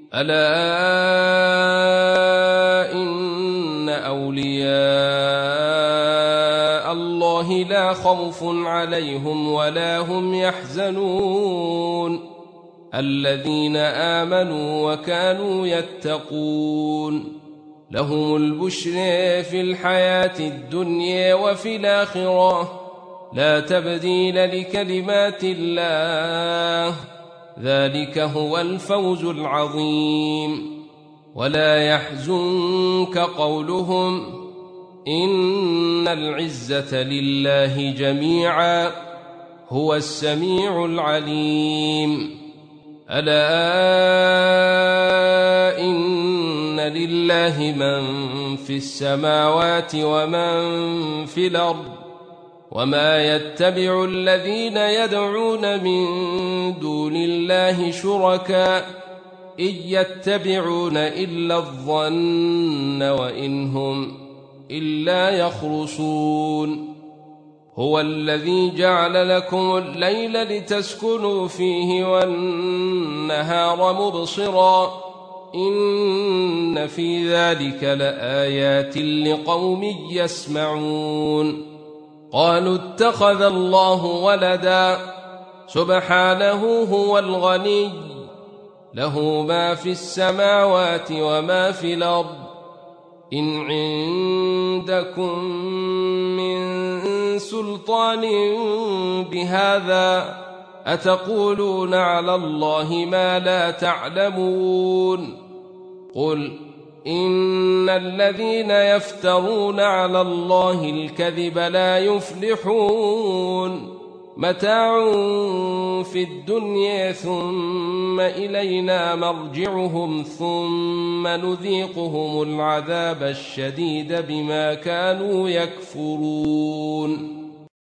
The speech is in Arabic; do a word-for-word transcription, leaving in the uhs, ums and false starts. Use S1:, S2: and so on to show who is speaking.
S1: ألا إن أولياء الله لا خوف عليهم ولا هم يحزنون الذين آمنوا وكانوا يتقون لهم البشر في الحياة الدنيا وفي الآخرة لا تبديل لكلمات الله ذلك هو الفوز العظيم ولا يحزنك قولهم إن العزة لله جميعا هو السميع العليم ألا إن لله من في السماوات ومن في الأرض وما يتبع الذين يدعون من دون الله شركاء إن يتبعون إلا الظن وإن هم إلا يخرصون هو الذي جعل لكم الليل لتسكنوا فيه والنهار مبصرا إن في ذلك لآيات لقوم يسمعون قالوا اتخذ الله ولدا سبحانه هو الغني له ما في السماوات وما في الأرض إن عندكم من سلطان بهذا أتقولون على الله ما لا تعلمون قل إن الذين يفترون على الله الكذب لا يفلحون متاع في الدنيا ثم إلينا مرجعهم ثم نذيقهم العذاب الشديد بما كانوا يكفرون